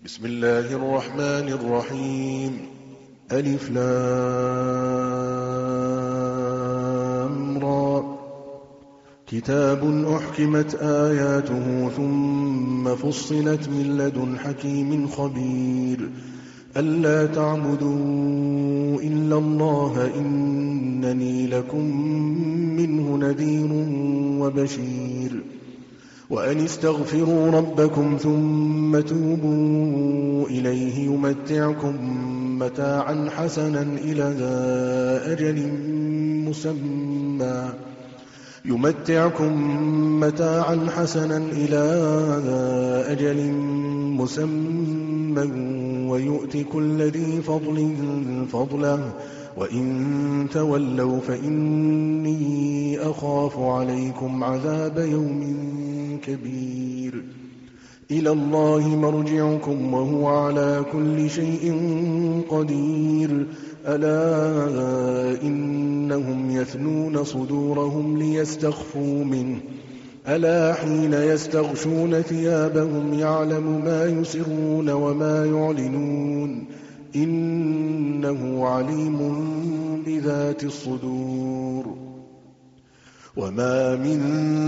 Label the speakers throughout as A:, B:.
A: بسم الله الرحمن الرحيم. ألف لام را. كتاب أحكمت آياته ثم فصلت من لدن حكيم خبير. ألا تعبدوا إلا الله إنني لكم منه نذير وبشير. وأن استغفروا ربكم ثم توبوا إليه يمتعكم متاعا حسنا إلى أجل مسمى ويؤت كل ذي فضل فضله وإن تولوا فإني أخاف عليكم عذاب يوم كبير. إلى الله مرجعكم وهو على كل شيء قدير. ألا إنهم يثنون صدورهم ليستخفوا منه ألا حين يستغشون ثيابهم يعلم ما يسرون وما يعلنون إنه عليم بذات الصدور. وما من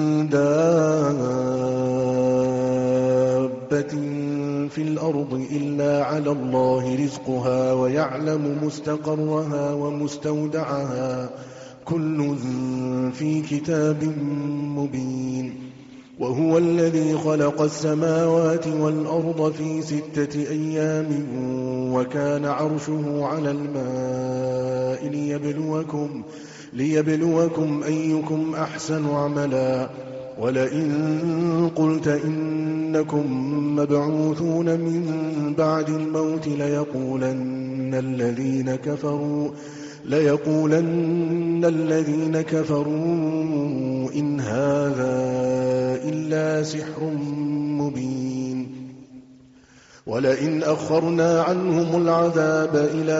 A: دابة في الأرض إلا على الله رزقها ويعلم مستقرها ومستودعها كل في كتاب مبين. وهو الذي خلق السماوات والأرض في 6 أيام وكان عرشه على الماء ليبلوكم أيكم أحسن عملا. ولئن قلت إنكم مبعوثون من بعد الموت ليقولن الذين كفروا إن هذا إلا سحر مبين. ولئن أخرنا عنهم العذاب إلى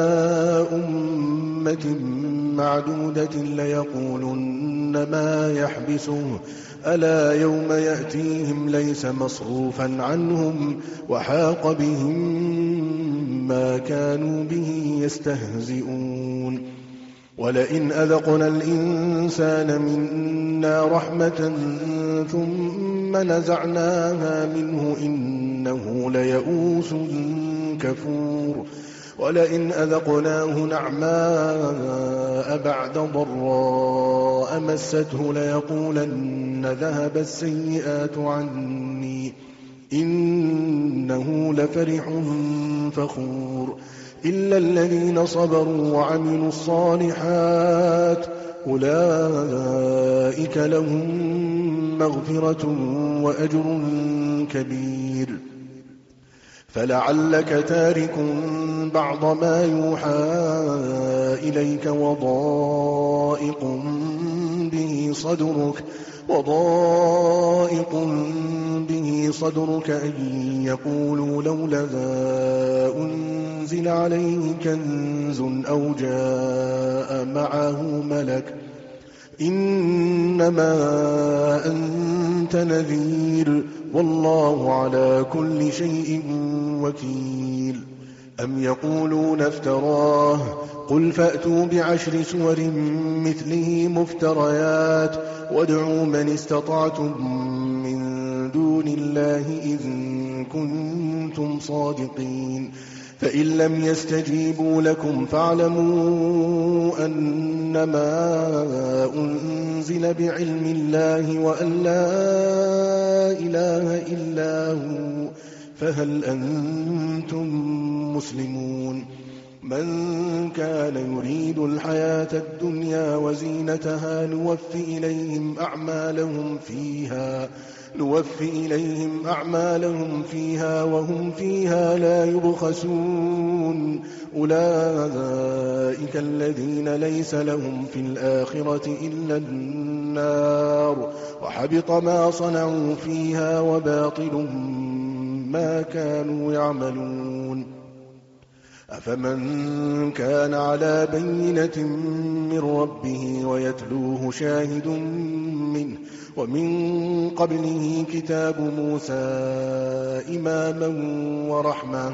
A: أمة معدودة ليقولن ما يحبسه ألا يوم يأتيهم ليس مصروفا عنهم وحاق بهم ما كانوا به يستهزئون. ولئن أذقنا الإنسان منا رحمة ثم نزعناها منه إنه ليئوس كفور. ولئن أذقناه نعماء بعد ضراء مسته ليقولن ذهب السيئات عني إنه لفرح فخور. إلا الذين صبروا وعملوا الصالحات أولئك لهم مغفرة وأجر كبير. فلعلك تارك بعض ما يوحى إليك وضائق به صدرك أن يقولوا لولا أنزل عليه كنز أو جاء معه ملك إنما أنت نذير والله على كل شيء وكيل. أم يقولون افتراه قل فأتوا ب10 سور مثله مفتريات وادعوا من استطعتم من دون الله إن كنتم صادقين. فإن لم يستجيبوا لكم فاعلموا أنما أنزل بعلم الله وأن لا إله إلا هو فهل أنتم مسلمون. من كان يريد الحياة الدنيا وزينتها نوفي إليهم أعمالهم فيها وهم فيها لا يبخسون. أولئك الذين ليس لهم في الآخرة إلا النار وحبط ما صنعوا فيها وباطل ما كانوا يعملون. أفمن كان على بينة من ربه ويتلوه شاهد منه ومن قبله كتاب موسى إماما ورحمة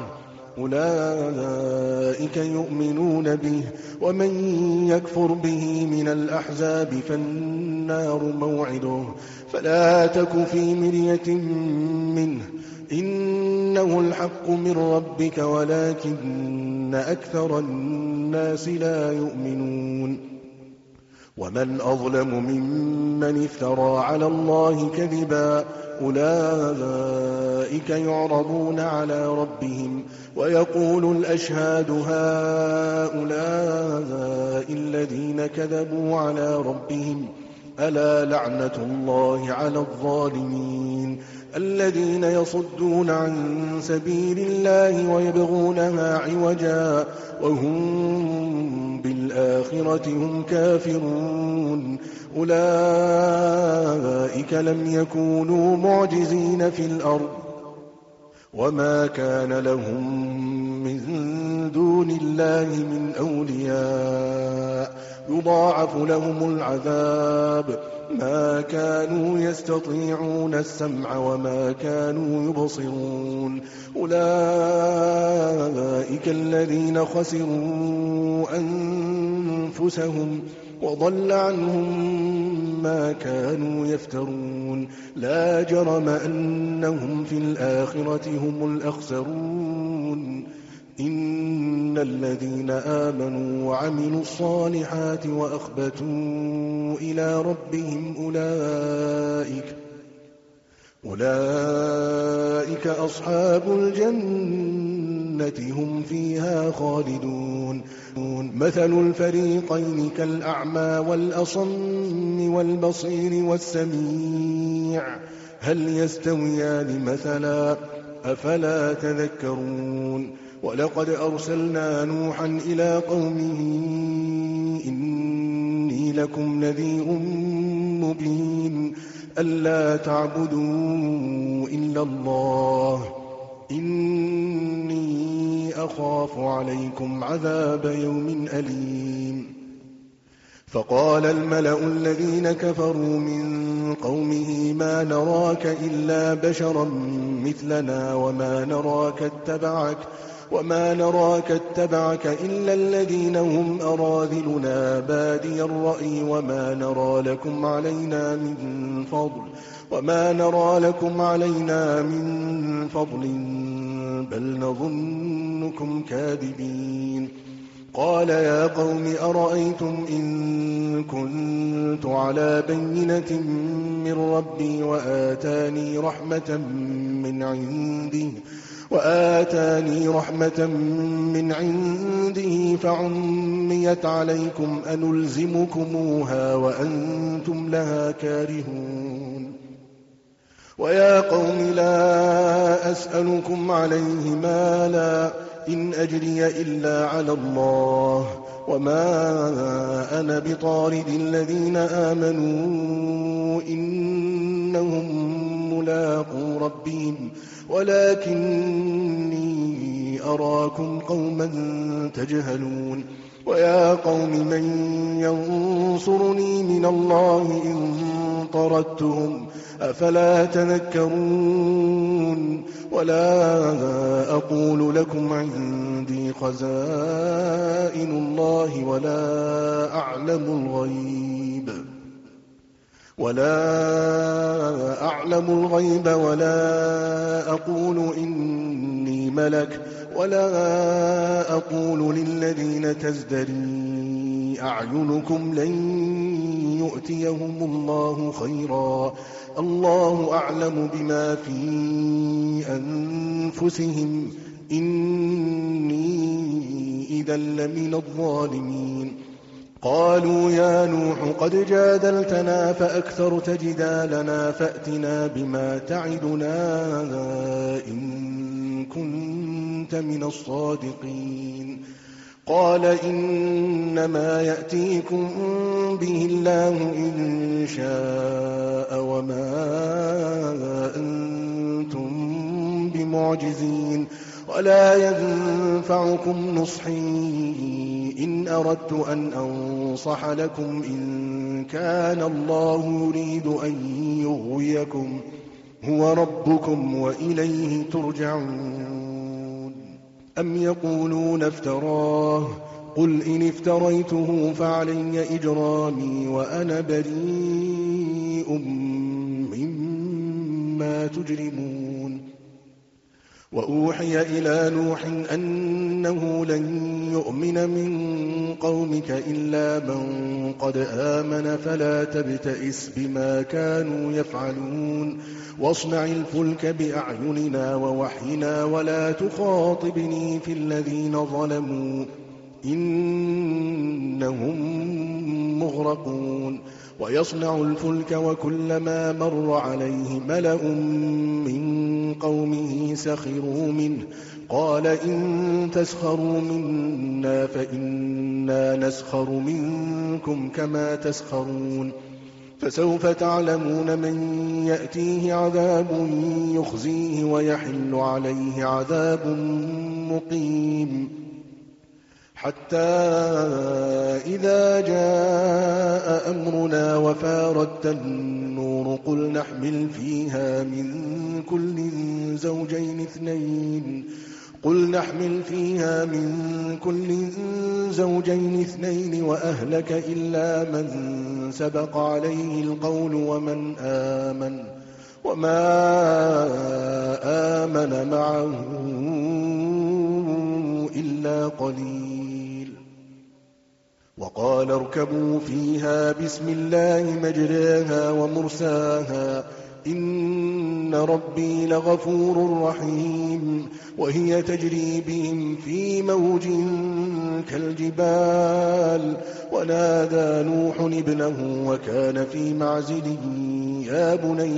A: أولئك يؤمنون به ومن يكفر به من الأحزاب فالنار موعده فلا تك في مرية منه إنه الحق من ربك ولكن أكثر الناس لا يؤمنون ومن أظلم ممن افترى على الله كذبا أولئك يعرضون على ربهم ويقول الأشهاد هؤلاء الذين كذبوا على ربهم ألا لعنة الله على الظالمين الذين يصدون عن سبيل الله ويبغونها عوجا وهم بالآخرة هم كافرون أولئك لم يكونوا معجزين في الأرض وما كان لهم من دون الله من أولياء يضاعف لهم العذاب ما كانوا يستطيعون السمع وما كانوا يبصرون أولئك الذين خسروا أنفسهم وضل عنهم ما كانوا يفترون لا جرم أنهم في الآخرة هم الأخسرون إن الذين آمنوا وعملوا الصالحات وأخبتوا إلى ربهم أولئك أصحاب الجنة هم فيها خالدون مثل الفريقين كالأعمى والأصم والبصير والسميع هل يستويان مثلا أفلا تذكرون ولقد أرسلنا نوحا إلى قومه إني لكم نذير مبين ألا تعبدوا إلا الله إني أخاف عليكم عذاب يوم أليم فقال الملأ الذين كفروا من قومه ما نراك إلا بشرا مثلنا وما نراك اتبعك إلا الذين هم أراذلنا بادي الرأي وما نرى لكم علينا من فضل بل نظنكم كاذبين قال يا قوم أرأيتم إن كنت على بينة من ربي وآتاني رحمة من عنده فعميت عليكم أنلزمكموها وأنتم لها كارهون ويا قوم لا أسألكم عليه مالا إن أجري إلا على الله وما أنا بطارد الذين آمنوا إنهم ملاقو ربهم ولكني أراكم قوما تجهلون ويا قوم من ينصرني من الله إن طردتهم أفلا تذكرون ولا أقول لكم عندي خزائن الله ولا أعلم الغيب ولا أقول إني ملك ولا أقول للذين تزدري أعينكم لن يؤتيهم الله خيرا الله أعلم بما في أنفسهم إني إذا لمن الظالمين قالوا يا نوح قد جادلتنا فأكثرت جدالنا فأتنا بما تعدنا إن كنت من الصادقين قال إنما يأتيكم به الله إن شاء وما أنتم معجزين ولا ينفعكم نصحي إن أردت أن أنصح لكم إن كان الله يريد أن يغويكم هو ربكم وإليه ترجعون أم يقولون افتراه قل إن افتريته فعلي إجرامي وأنا بريء مما تجرمون وأوحي إلى نوح أنه لن يؤمن من قومك إلا من قد آمن فلا تبتئس بما كانوا يفعلون واصنع الفلك بأعيننا ووحينا ولا تخاطبني في الذين ظلموا إنهم مغرقون ويصنع الفلك وكلما مر عليه ملأ من قومه سخروا منه قال إن تسخروا منا فإنا نسخر منكم كما تسخرون فسوف تعلمون من يأتيه عذاب يخزيه ويحل عليه عذاب مقيم حتى إذا جاء أمرنا وفارت النور قل نحمل فيها من كل زوجين اثنين وأهلك إلا من سبق عليه القول وما آمن معه إلا قليل وقال اركبوا فيها بسم الله مجراها ومرساها إن ربي لغفور رحيم وهي تجري بهم في موج كالجبال ونادى نوح ابنه وكان في معزل يا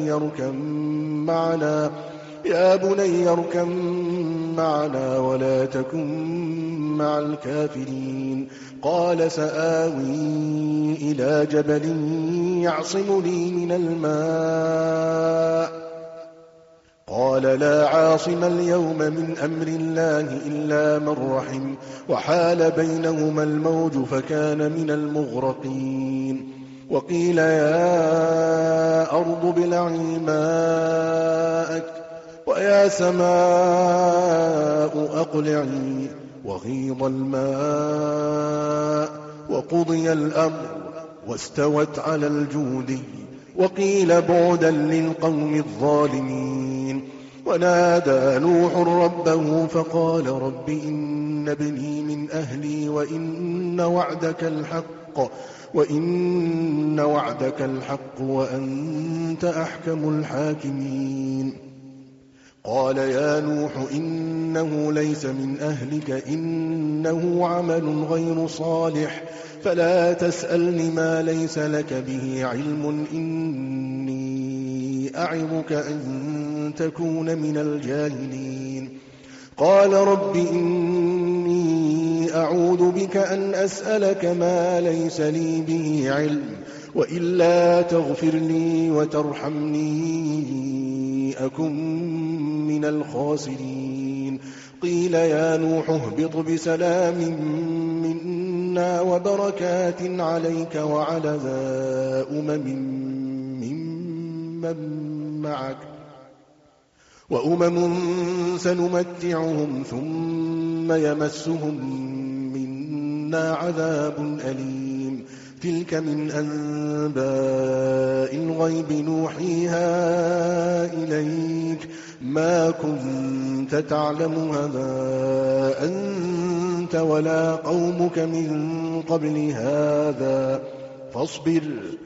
A: بني اركب معنا ولا تكن مع الكافرين قال سآوي إلى جبل يعصمني من الماء قال لا عاصم اليوم من أمر الله إلا من رحم وحال بينهما الموج فكان من المغرقين وقيل يا أرض ابلعي ماءك ويا سماء أقلعي وغيض الماء وقضي الأمر واستوت على الجودي وقيل بعدا للقوم الظالمين ونادى نوح ربه فقال رب إن ابني من أهلي وإن وعدك الحق وأنت أحكم الحاكمين قال يا نوح إنه ليس من أهلك إنه عمل غير صالح فلا تسألني ما ليس لك به علم إني أعظك أن تكون من الجاهلين قال رب إني أعوذ بك أن أسألك ما ليس لي به علم وإلا تغفر لي وترحمني أكن من الخاسرين قيل يا نوح اهبط بسلام منا وبركات عليك وعلى معك وأمم سنمتعهم ثم يمسهم منا عذاب أليم تلك من أنباء الغيب نوحيها إليك ما كنت تعلمها أنت ولا قومك من قبل هذا فاصبر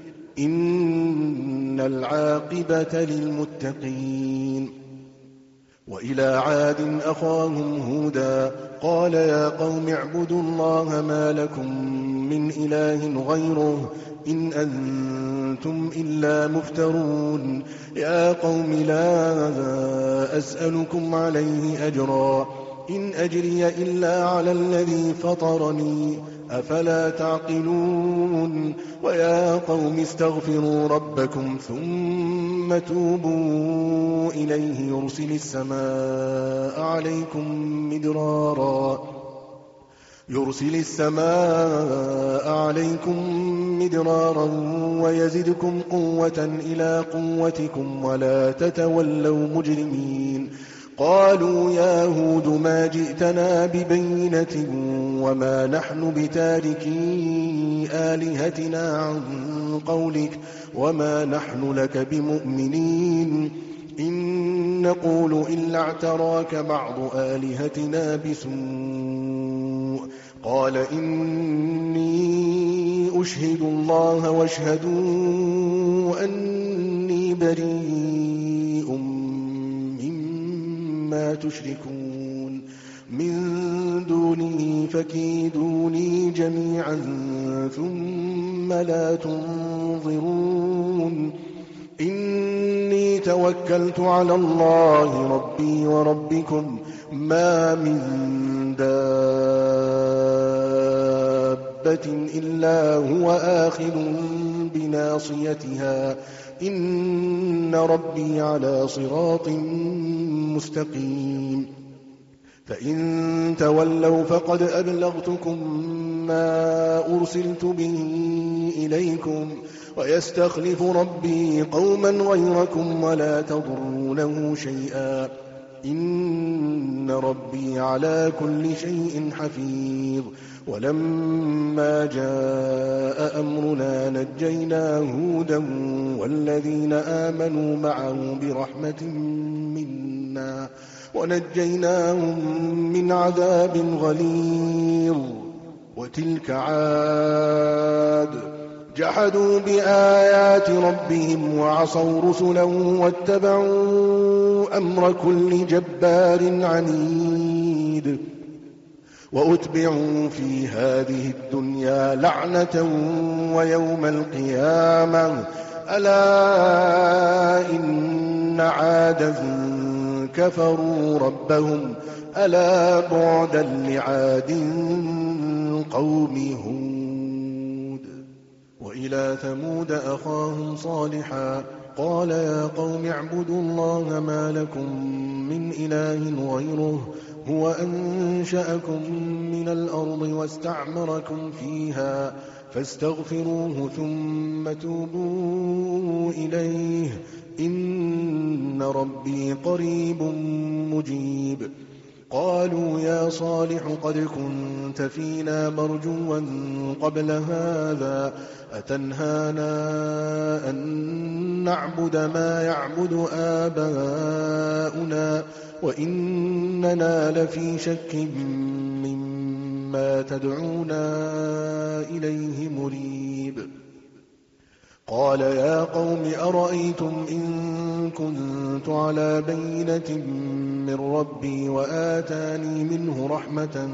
A: إن العاقبة للمتقين وإلى عاد أخاهم هودا قال يا قوم اعبدوا الله ما لكم من إله غيره إن أنتم إلا مفترون يا قوم لا أسألكم عليه أجرا إن أجري إلا على الذي فطرني أفلا تعقلون ويا قوم استغفروا ربكم ثم ثم توبوا إليه يرسل السماء عليكم مدرارا ويزدكم قوة إلى قوتكم ولا تتولوا مجرمين. قالوا يا هود ما جئتنا ببينة وما نحن بتاركي آلهتنا عن قولك وما نحن لك بمؤمنين إن نقول إلا اعتراك بعض آلهتنا بسوء. قال إني أشهد الله واشهدوا أني بريء مما تشركون من دونه فكيدوني جميعا ثم لا تنظرون. إني توكلت على الله ربي وربكم ما من دابة إلا هو آخذ بناصيتها إن ربي على صراط مستقيم. فإن تولوا فقد أبلغتكم ما أرسلت به إليكم ويستخلف ربي قوما غيركم ولا تضرونه شيئا إن ربي على كل شيء حفيظ. ولما جاء أمرنا نجينا هودا والذين آمنوا معه برحمة منا ونجيناهم من عذاب غليظ. وتلك عاد جحدوا بآيات ربهم وعصوا رسله واتبعوا أمر كل جبار عنيد. وأتبعوا في هذه الدنيا لعنة ويوم القيامة ألا إن عادا كفروا ربهم ألا بعدا لعاد قوم هود. وإلى ثمود أخاهم صالحا قال يا قوم اعبدوا الله ما لكم من إله غيره هو أنشأكم من الأرض واستعمركم فيها فاستغفروه ثم توبوا إليه إن ربي قريب مجيب. قالوا يا صالح قد كنت فينا مرجوا قبل هذا أتنهانا أن نعبد ما يعبد آباؤنا وإننا لفي شك مما تدعونا إليه مريب. قال يا قوم أرأيتم إن كنت على بينة من ربي وآتاني منه رحمة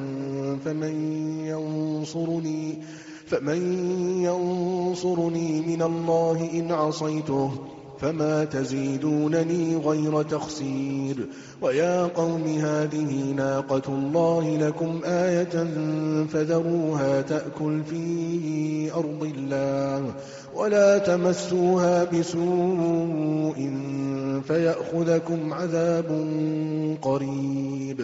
A: فمن ينصرني من الله إن عصيته فما تزيدونني غير تخسير. ويا قوم هذه ناقة الله لكم آية فذروها تأكل في أرض الله ولا تمسوها بسوء فيأخذكم عذاب قريب.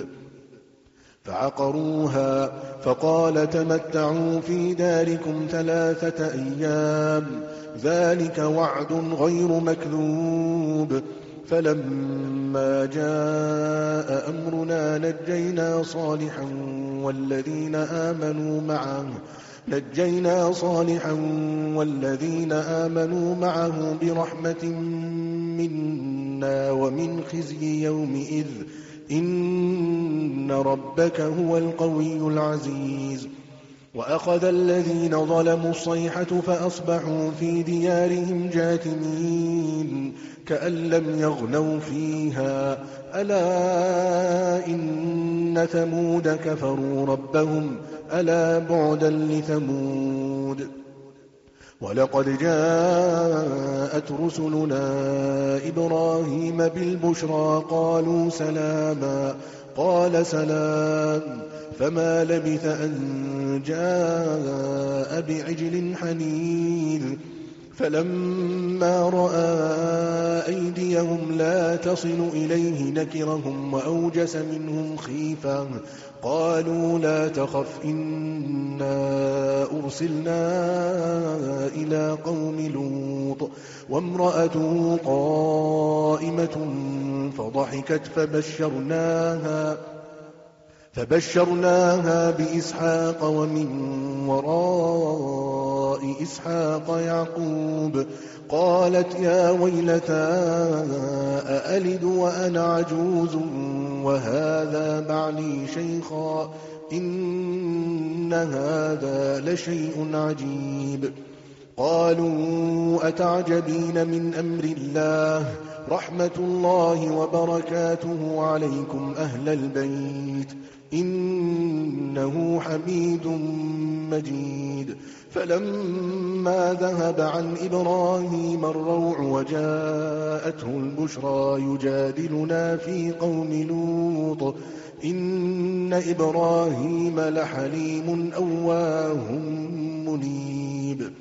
A: فعقروها فقال تمتعوا في داركم 3 أيام ذلك وعد غير مكذوب. فلما جاء أمرنا نجينا صالحا والذين آمنوا معه برحمة منا ومن خزي يومئذ إن ربك هو القوي العزيز. وأخذ الذين ظلموا الصيحة فأصبحوا في ديارهم جاثمين كأن لم يغنوا فيها ألا إن ثمود كفروا ربهم ألا بعدا لثمود. ولقد جاءت رسلنا إبراهيم بالبشرى قالوا سلاما قال سلام فما لبث أن جاء بعجل حنيذ فلما رأى أيديهم لا تصل إليه نكرهم وأوجس منهم خيفة قالوا لا تخف إنا أرسلنا إلى قوم لوط وامرأته قائمة فضحكت فبشرناها بإسحاق ومن وراء إسحاق يعقوب قالت يا ويلتى أألد وأنا عجوز وهذا بعلي شيخا إن هذا لشيء عجيب قالوا أتعجبين من أمر الله رحمة الله وبركاته عليكم أهل البيت إنه حميد مجيد فلما ذهب عن إبراهيم الروع وجاءته البشرى يجادلنا في قوم لوط إن إبراهيم لحليم أواه منيب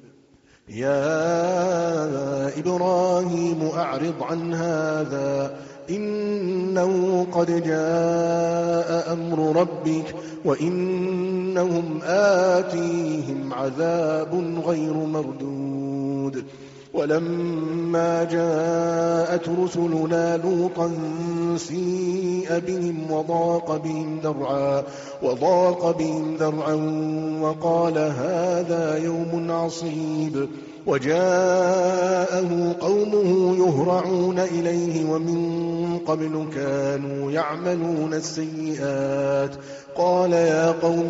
A: يا إبراهيم أعرض عن هذا إنه قد جاء أمر ربك وإنهم آتيهم عذاب غير مردود ولما جاءت رسلنا لوطا سيء بهم وضاق بهم ذرعا وقال هذا يوم عصيب وجاءه قومه يهرعون إليه ومن قبل كانوا يعملون السيئات قال يا قوم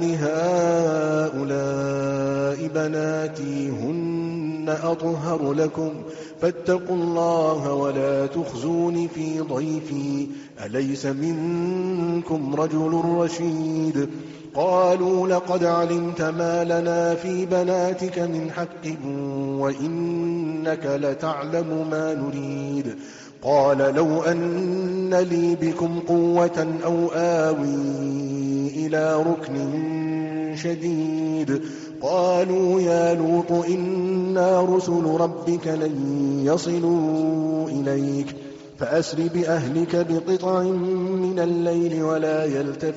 A: هؤلاء بناتي هن أطهر لكم فاتقوا الله ولا تخزون في ضيفي أليس منكم رجل رشيد قالوا لقد علمت ما لنا في بناتك من حق وإنك لتعلم ما نريد قال لو أن لي بكم قوة أو آوي إلى ركن شديد قالوا يا لوط إنا رسل ربك لن يصلوا إليك فأسر بأهلك بقطع من الليل ولا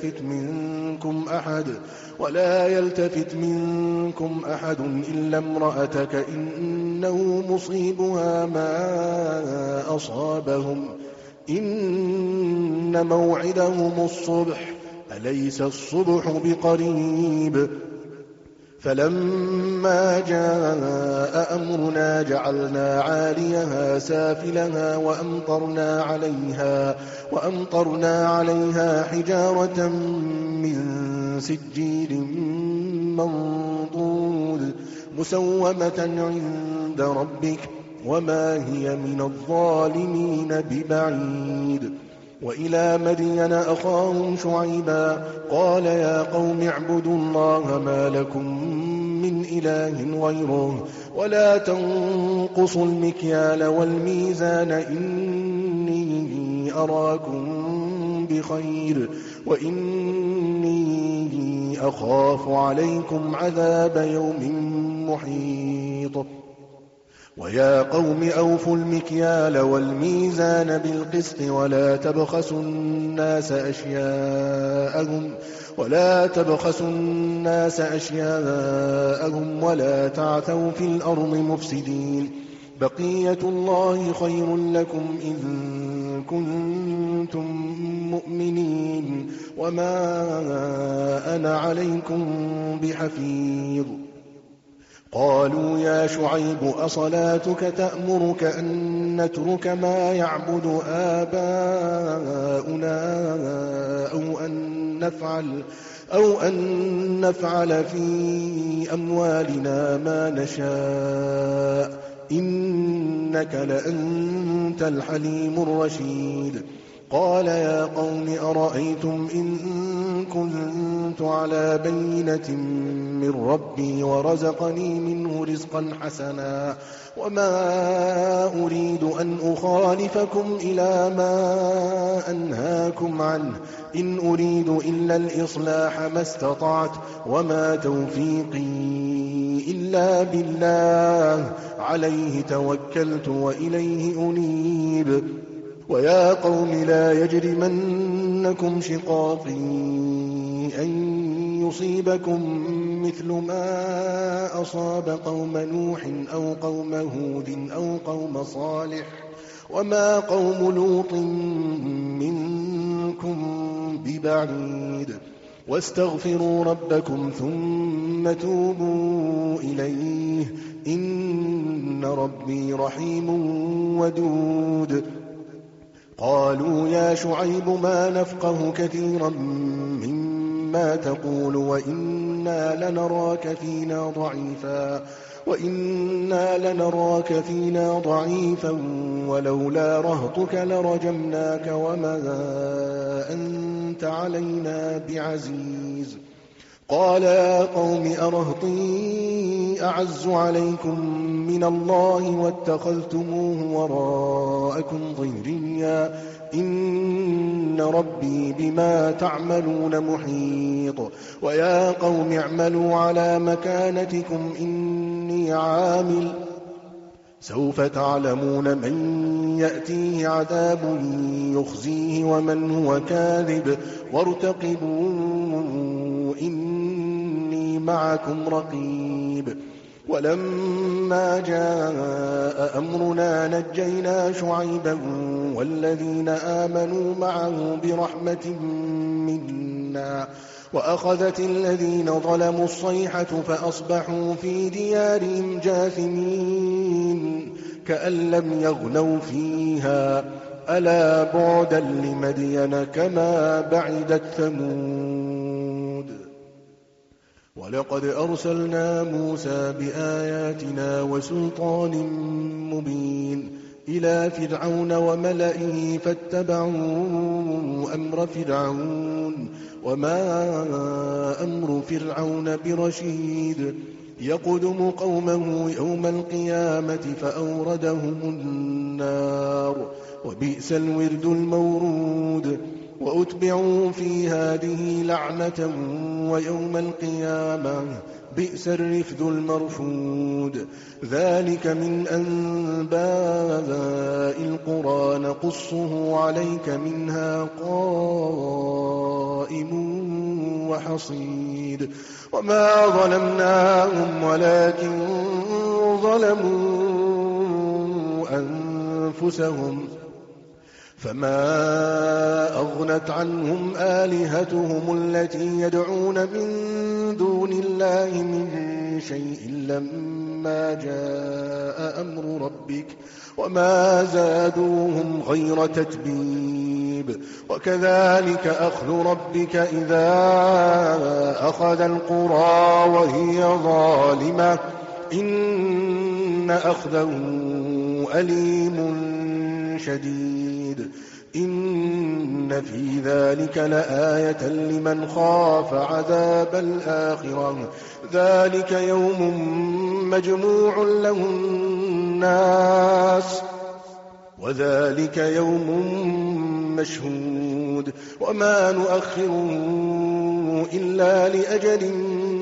A: يلتفت منكم أحد إلا امرأتك إنه مصيبها ما أصابهم إن موعدهم الصبح أليس الصبح بقريب فلما جاء أمرنا جعلنا عاليها سافلها وأمطرنا عليها حجارة من سجيل منضود مسومة عند ربك وما هي من الظالمين ببعيد وإلى مدين أخاهم شعيبا قال يا قوم اعبدوا الله ما لكم من إله غيره ولا تنقصوا المكيال والميزان إني أراكم بخير وإني أخاف عليكم عذاب يوم محيط ويا قوم أوفوا المكيال والميزان بالقسط ولا تبخسوا الناس أشياءهم ولا تعثوا في الأرض مفسدين بقية الله خير لكم إن كنتم مؤمنين وما أنا عليكم بحفيظ قالوا يا شعيب أصلاتك تأمرك أن نترك ما يعبد آباؤنا أو أن نفعل في أموالنا ما نشاء إنك لأنت الحليم الرشيد قال يا قوم أرأيتم إن كنت على بينة من ربي ورزقني منه رزقا حسنا وما أريد أن أخالفكم إلى ما أنهاكم عنه إن أريد إلا الإصلاح ما استطعت وما توفيقي إلا بالله عليه توكلت وإليه أنيب ويا قوم لا يجرمنكم شقاقي أن يصيبكم مثل ما أصاب قوم نوح أو قوم هود أو قوم صالح وما قوم لوط منكم ببعيد واستغفروا ربكم ثم توبوا إليه إن ربي رحيم ودود قالوا يا شعيب ما نفقه كثيرا مما تقول وإنا لنراك فينا ضعيفا ولولا رهطك لرجمناك وما أنت علينا بعزيز قال يا قوم أرهطي أعز عليكم من الله واتخذتموه وراءكم ظهريا إن ربي بما تعملون محيط ويا قوم اعملوا على مكانتكم إني عامل سوف تعلمون من يأتيه عذاب يخزيه ومن هو كاذب وارتقبوا إني معكم رقيب ولما جاء أمرنا نجينا شعيبا والذين آمنوا معه برحمة منا وأخذت الذين ظلموا الصيحة فأصبحوا في ديارهم جاثمين كأن لم يغنوا فيها ألا بعدا لمدين كما بعدت ثمود ولقد أرسلنا موسى بآياتنا وسلطان مبين إلى فرعون وملئه فاتبعوا أمر فرعون وما أمر فرعون برشيد يقدم قومه يوم القيامة فأوردهم النار وبئس الورد المورود وأتبعوا في هذه لعنة ويوم القيامة بئس الرفد المرفود ذلك من أنباء القرى نقصه عليك منها قائم وحصيد وما ظلمناهم ولكن ظلموا أنفسهم فما أغنت عنهم آلهتهم التي يدعون من دون الله من شيء لما جاء أمر ربك وما زادوهم غير تتبيب وكذلك أخذ ربك إذا أخذ القرى وهي ظالمة إن أخذه أليم شديد إن في ذلك لآية لمن خاف عذاب الآخرة ذلك يوم مجموع له الناس وذلك يوم مشهود وما نؤخره إلا لأجل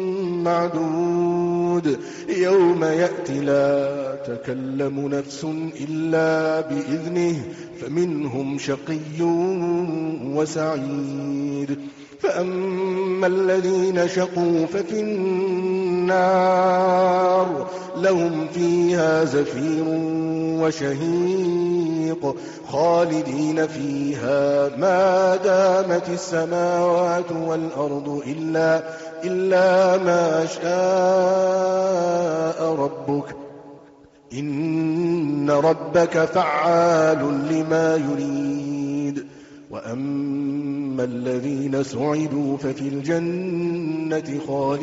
A: معدود يوم يأتي لا تكلم نفس إلا بإذنه فمنهم شقي وسعيد فأما الذين شقوا ففي النار لهم فيها زفير وشهيق خالدين فيها ما دامت السماوات والأرض إلا ما شاء ربك إن ربك فعال لما يريد وأما الذين سعدوا ففي الجنة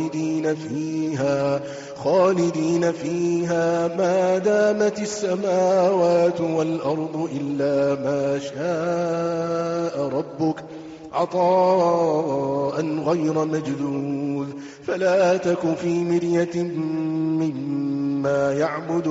A: خالدين فيها ما دامت السماوات والأرض إلا ما شاء ربك عطاء غير مجذوذ فلا تك في مرية مما يعبد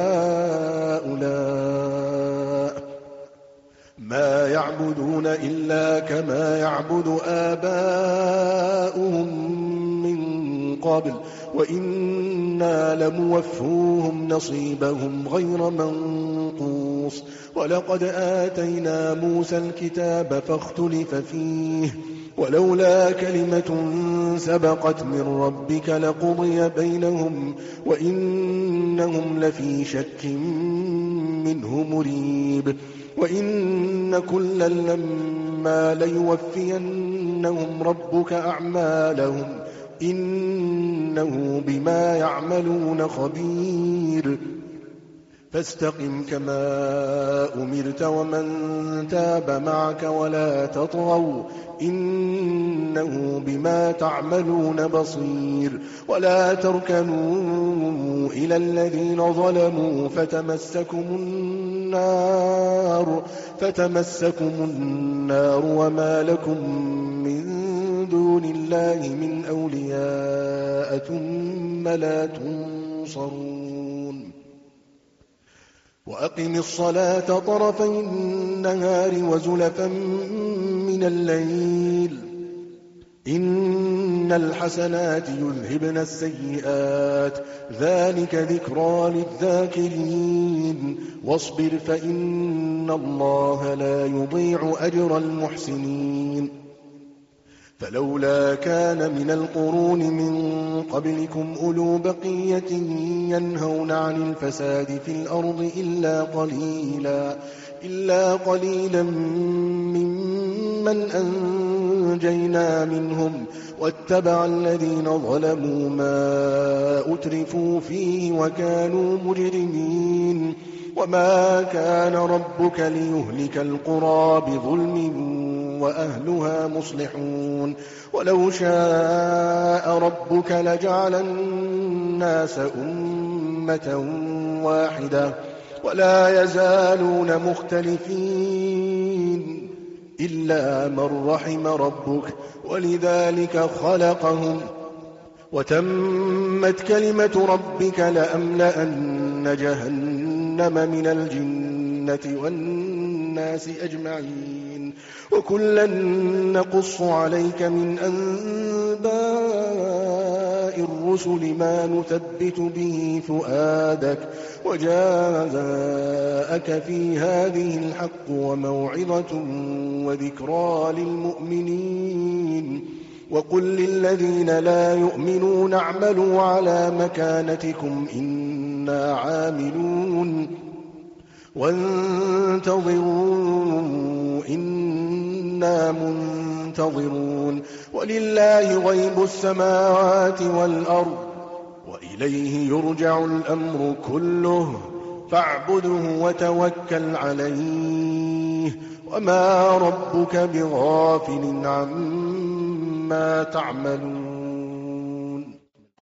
A: هؤلاء ما يعبدون إلا كما يعبد آباؤهم من قبل وإنا لموفوهم نصيبهم غير منقوص ولقد آتينا موسى الكتاب فاختلف فيه ولولا كلمة سبقت من ربك لقضي بينهم وإنهم لفي شك منه مريب وإن كلا لما ليوفينهم ربك أعمالهم إنه بما يعملون خبير فاستقم كما أمرت ومن تاب معك ولا تطغوا إنه بما تعملون بصير ولا تركنوا إلى الذين ظلموا فتمسكم النار وما لكم من دون الله من أولياء ثم لا تنصرون وأقم الصلاة طرفي النهار وزلفا من الليل إن الحسنات يذهبن السيئات ذلك ذكرى للذاكرين واصبر فإن الله لا يضيع أجر المحسنين فلولا كان من القرون من قبلكم أولو بقية ينهون عن الفساد في الأرض إلا قليلا ممن أنجينا منهم واتبع الذين ظلموا ما أترفوا فيه وكانوا مجرمين وما كان ربك ليهلك القرى بظلم وأهلها مصلحون ولو شاء ربك لجعل الناس أمة واحدة ولا يزالون مختلفين إلا من رحم ربك ولذلك خلقهم وتمت كلمة ربك لأملأن جهنم من الجنة والناس أجمعين وكلا نقص عليك من أنباء الرسل ما نثبت به فؤادك وجاءك في هذه الحق وموعظة وذكرى للمؤمنين وقل للذين لا يؤمنون اعملوا على مكانتكم إنا عاملون وانتظروا إنا منتظرون ولله غيب السماوات والأرض وإليه يرجع الأمر كله فاعبده وتوكل عليه وما ربك بغافل عما تعملون